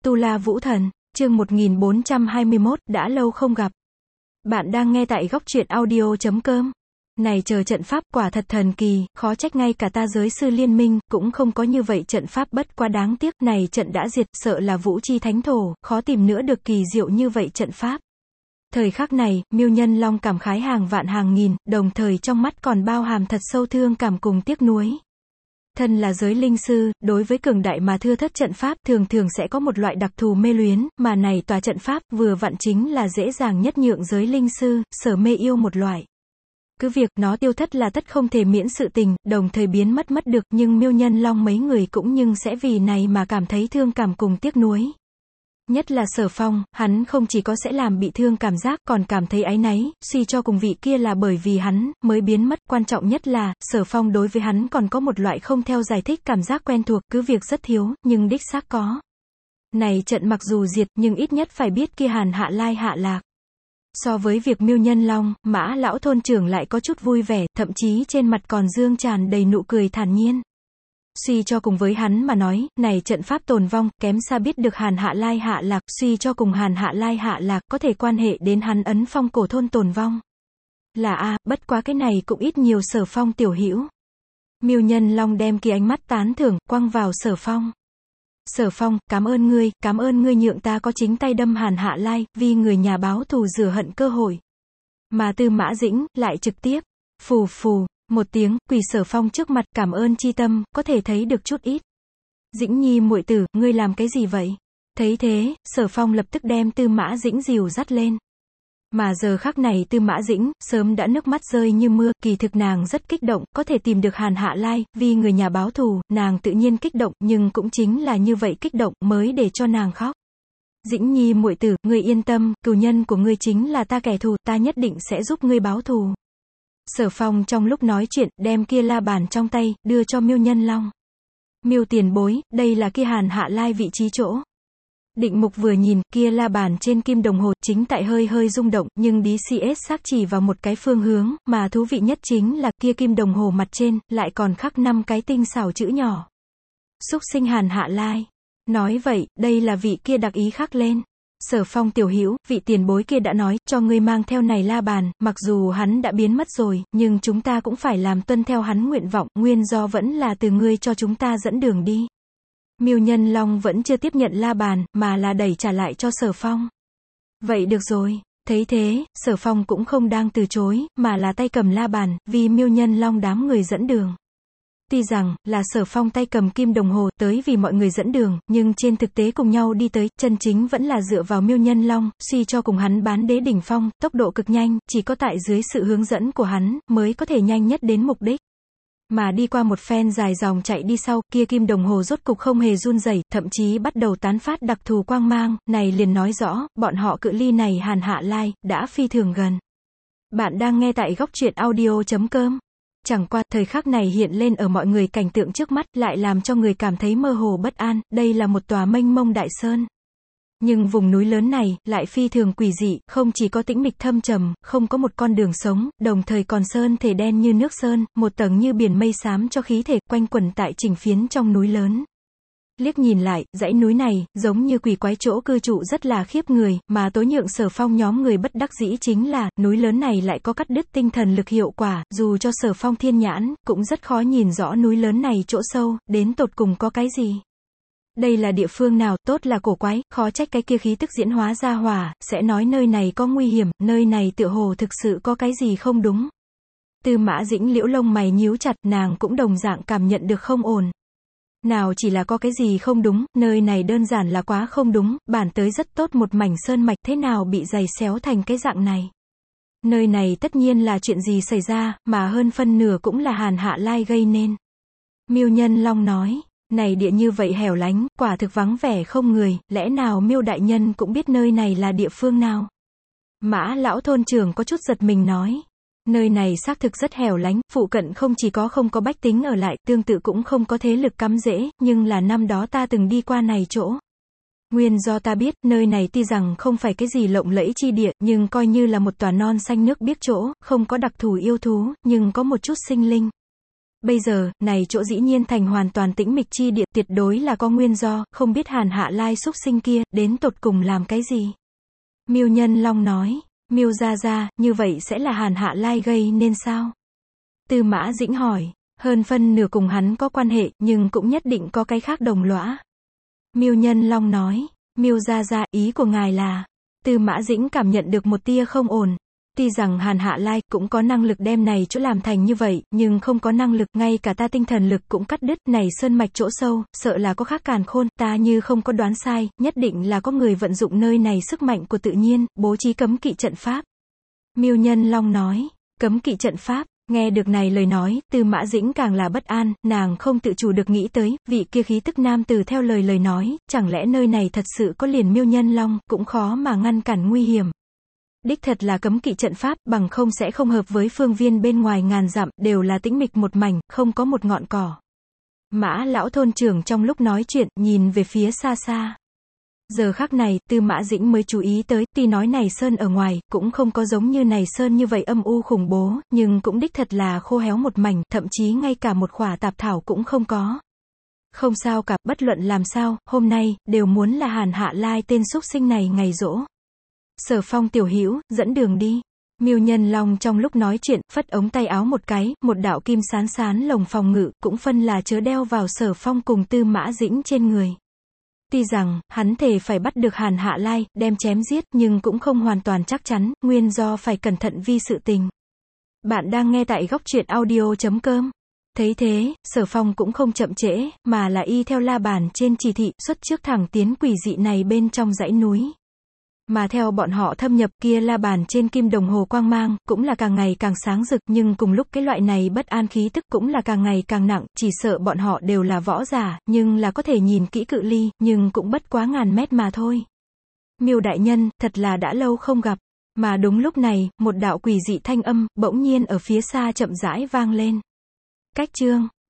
Tu La Vũ Thần, chương 1421, đã lâu không gặp. Bạn đang nghe tại góc truyện audio.com. Này chờ trận pháp quả thật thần kỳ, khó trách ngay cả ta giới sư liên minh, cũng không có như vậy trận pháp, bất quá đáng tiếc, này trận đã diệt, sợ là vũ chi thánh thổ, khó tìm nữa được kỳ diệu như vậy trận pháp. Thời khắc này, Miêu Nhân Long cảm khái hàng vạn hàng nghìn, đồng thời trong mắt còn bao hàm thật sâu thương cảm cùng tiếc nuối. Thân là giới linh sư, đối với cường đại mà thưa thất trận pháp thường thường sẽ có một loại đặc thù mê luyến, mà này tòa trận pháp vừa vặn chính là dễ dàng nhất nhượng giới linh sư sở mê yêu một loại. Cứ việc nó tiêu thất là tất không thể miễn sự tình, đồng thời biến mất được, nhưng Miêu Nhân Long mấy người cũng nhưng sẽ vì này mà cảm thấy thương cảm cùng tiếc nuối. Nhất là Sở Phong, hắn không chỉ có sẽ làm bị thương cảm giác, còn cảm thấy áy náy, suy cho cùng vị kia là bởi vì hắn mới biến mất, quan trọng nhất là, Sở Phong đối với hắn còn có một loại không theo giải thích cảm giác quen thuộc, cứ việc rất thiếu, nhưng đích xác có. Này trận mặc dù diệt, nhưng ít nhất phải biết kia Hàn Hạ Lai hạ lạc. So với việc Miêu Nhân Long, Mã lão thôn trưởng lại có chút vui vẻ, thậm chí trên mặt còn dương tràn đầy nụ cười thản nhiên. Suy cho cùng với hắn mà nói, này trận pháp tồn vong, kém xa biết được Hàn Hạ Lai hạ lạc, suy cho cùng Hàn Hạ Lai hạ lạc, có thể quan hệ đến hắn ấn phong cổ thôn tồn vong. Là bất quá cái này cũng ít nhiều Sở Phong tiểu hữu. Miêu Nhân Long đem kia ánh mắt tán thưởng, quăng vào Sở Phong. Sở Phong, cảm ơn ngươi nhượng ta có chính tay đâm Hàn Hạ Lai, vì người nhà báo thù rửa hận cơ hội. Mà Tư Mã Dĩnh, lại trực tiếp, phù phù, một tiếng, quỳ Sở Phong trước mặt, cảm ơn chi tâm, có thể thấy được chút ít. Dĩnh nhi muội tử, ngươi làm cái gì vậy? Thấy thế, Sở Phong lập tức đem Tư Mã Dĩnh dìu dắt lên. Mà giờ khắc này Tư Mã Dĩnh, sớm đã nước mắt rơi như mưa, kỳ thực nàng rất kích động, có thể tìm được Hàn Hạ Lai, vì người nhà báo thù, nàng tự nhiên kích động, nhưng cũng chính là như vậy kích động, mới để cho nàng khóc. Dĩnh nhi muội tử, ngươi yên tâm, cừu nhân của ngươi chính là ta kẻ thù, ta nhất định sẽ giúp ngươi báo thù. Sở Phong trong lúc nói chuyện, đem kia la bàn trong tay, đưa cho Miêu Nhân Long. Miêu tiền bối, đây là kia Hàn Hạ Lai vị trí chỗ. Định Mục vừa nhìn, kia la bàn trên kim đồng hồ, chính tại hơi rung động, nhưng DCS xác chỉ vào một cái phương hướng, mà thú vị nhất chính là, kia kim đồng hồ mặt trên, lại còn khắc 5 cái tinh xảo chữ nhỏ. Xúc sinh Hàn Hạ Lai. Nói vậy, đây là vị kia đặc ý khắc lên. Sở Phong tiểu hữu, vị tiền bối kia đã nói, cho ngươi mang theo này la bàn, mặc dù hắn đã biến mất rồi, nhưng chúng ta cũng phải làm tuân theo hắn nguyện vọng, nguyên do vẫn là từ ngươi cho chúng ta dẫn đường đi. Miêu Nhân Long vẫn chưa tiếp nhận la bàn, mà là đẩy trả lại cho Sở Phong. Vậy được rồi. Thấy thế, Sở Phong cũng không đang từ chối, mà là tay cầm la bàn, vì Miêu Nhân Long đám người dẫn đường. Tuy rằng, là Sở Phong tay cầm kim đồng hồ, tới vì mọi người dẫn đường, nhưng trên thực tế cùng nhau đi tới, chân chính vẫn là dựa vào Miêu Nhân Long, suy cho cùng hắn bán đế đỉnh phong, tốc độ cực nhanh, chỉ có tại dưới sự hướng dẫn của hắn, mới có thể nhanh nhất đến mục đích. Mà đi qua một phen dài dòng chạy đi sau, kia kim đồng hồ rốt cục không hề run rẩy, thậm chí bắt đầu tán phát đặc thù quang mang, này liền nói rõ, bọn họ cự ly này Hàn Hạ Lai, đã phi thường gần. Bạn đang nghe tại góc truyện audio.com. Chẳng qua, thời khắc này hiện lên ở mọi người cảnh tượng trước mắt, lại làm cho người cảm thấy mơ hồ bất an, đây là một tòa mênh mông đại sơn. Nhưng vùng núi lớn này, lại phi thường quỷ dị, không chỉ có tĩnh mịch thâm trầm, không có một con đường sống, đồng thời còn sơn thể đen như nước sơn, một tầng như biển mây xám cho khí thể, quanh quẩn tại chỉnh phiến trong núi lớn. Liếc nhìn lại, dãy núi này, giống như quỷ quái chỗ cư trụ rất là khiếp người, mà tối nhượng Sở Phong nhóm người bất đắc dĩ chính là, núi lớn này lại có cắt đứt tinh thần lực hiệu quả, dù cho Sở Phong thiên nhãn, cũng rất khó nhìn rõ núi lớn này chỗ sâu, đến tột cùng có cái gì. Đây là địa phương nào, tốt là cổ quái, khó trách cái kia khí tức diễn hóa ra hỏa, sẽ nói nơi này có nguy hiểm, nơi này tựa hồ thực sự có cái gì không đúng. Tư Mã Dĩnh liễu lông mày nhíu chặt, nàng cũng đồng dạng cảm nhận được không ổn. Nào chỉ là có cái gì không đúng, nơi này đơn giản là quá không đúng, bản tới rất tốt một mảnh sơn mạch, thế nào bị giày xéo thành cái dạng này. Nơi này tất nhiên là chuyện gì xảy ra, mà hơn phân nửa cũng là Hàn Hạ Lai gây nên. Miêu Nhân Long nói, này địa như vậy hẻo lánh, quả thực vắng vẻ không người, lẽ nào Miêu đại nhân cũng biết nơi này là địa phương nào? Mã lão thôn trưởng có chút giật mình nói. Nơi này xác thực rất hẻo lánh, phụ cận không chỉ không có bách tính ở lại, tương tự cũng không có thế lực cắm rễ, nhưng là năm đó ta từng đi qua này chỗ. Nguyên do ta biết, nơi này tuy rằng không phải cái gì lộng lẫy chi địa, nhưng coi như là một tòa non xanh nước biếc chỗ, không có đặc thù yêu thú, nhưng có một chút sinh linh. Bây giờ, này chỗ dĩ nhiên thành hoàn toàn tĩnh mịch chi địa, tuyệt đối là có nguyên do, không biết Hàn Hạ Lai xúc sinh kia, đến tột cùng làm cái gì. Miêu Nhân Long nói, Miêu gia gia, như vậy sẽ là Hàn Hạ Lai gây nên sao? Tư Mã Dĩnh hỏi, hơn phân nửa cùng hắn có quan hệ, nhưng cũng nhất định có cái khác đồng lõa. Miêu Nhân Long nói, Miêu gia gia, ý của ngài là, Tư Mã Dĩnh cảm nhận được một tia không ổn. Tuy rằng Hàn Hạ Lai cũng có năng lực đem này chỗ làm thành như vậy, nhưng không có năng lực, ngay cả ta tinh thần lực cũng cắt đứt, này sơn mạch chỗ sâu, sợ là có khác càn khôn, ta như không có đoán sai, nhất định là có người vận dụng nơi này sức mạnh của tự nhiên, bố trí cấm kỵ trận pháp. Miêu Nhân Long nói, cấm kỵ trận pháp. Nghe được này lời nói, Tư Mã Dĩnh càng là bất an, nàng không tự chủ được nghĩ tới, vị kia khí tức nam từ theo lời nói, chẳng lẽ nơi này thật sự có liền Miêu Nhân Long, cũng khó mà ngăn cản nguy hiểm. Đích thật là cấm kỵ trận pháp, bằng không sẽ không hợp với phương viên bên ngoài ngàn dặm, đều là tĩnh mịch một mảnh, không có một ngọn cỏ. Mã lão thôn trưởng trong lúc nói chuyện, nhìn về phía xa xa. Giờ khắc này, Tư Mã Dĩnh mới chú ý tới, tuy nói này sơn ở ngoài, cũng không có giống như này sơn như vậy âm u khủng bố, nhưng cũng đích thật là khô héo một mảnh, thậm chí ngay cả một khỏa tạp thảo cũng không có. Không sao cả, bất luận làm sao, hôm nay, đều muốn là Hàn Hạ Lai tên xúc sinh này ngày giỗ. Sở Phong tiểu hữu, dẫn đường đi. Miêu Nhân Long trong lúc nói chuyện, phất ống tay áo một cái, một đạo kim sán lồng phòng ngự, cũng phân là chớ đeo vào Sở Phong cùng Tư Mã Dĩnh trên người. Tuy rằng, hắn thề phải bắt được Hàn Hạ Lai, đem chém giết, nhưng cũng không hoàn toàn chắc chắn, nguyên do phải cẩn thận vi sự tình. Bạn đang nghe tại góc truyện audio.com. Thấy thế, Sở Phong cũng không chậm trễ, mà là y theo la bàn trên chỉ thị, xuất trước thẳng tiến quỷ dị này bên trong dãy núi. Mà theo bọn họ thâm nhập, kia la bàn trên kim đồng hồ quang mang, cũng là càng ngày càng sáng rực, nhưng cùng lúc cái loại này bất an khí tức cũng là càng ngày càng nặng, chỉ sợ bọn họ đều là võ giả, nhưng là có thể nhìn kỹ cự ly, nhưng cũng bất quá ngàn mét mà thôi. Miêu đại nhân, thật là đã lâu không gặp. Mà đúng lúc này, một đạo quỷ dị thanh âm, bỗng nhiên ở phía xa chậm rãi vang lên. Cách chương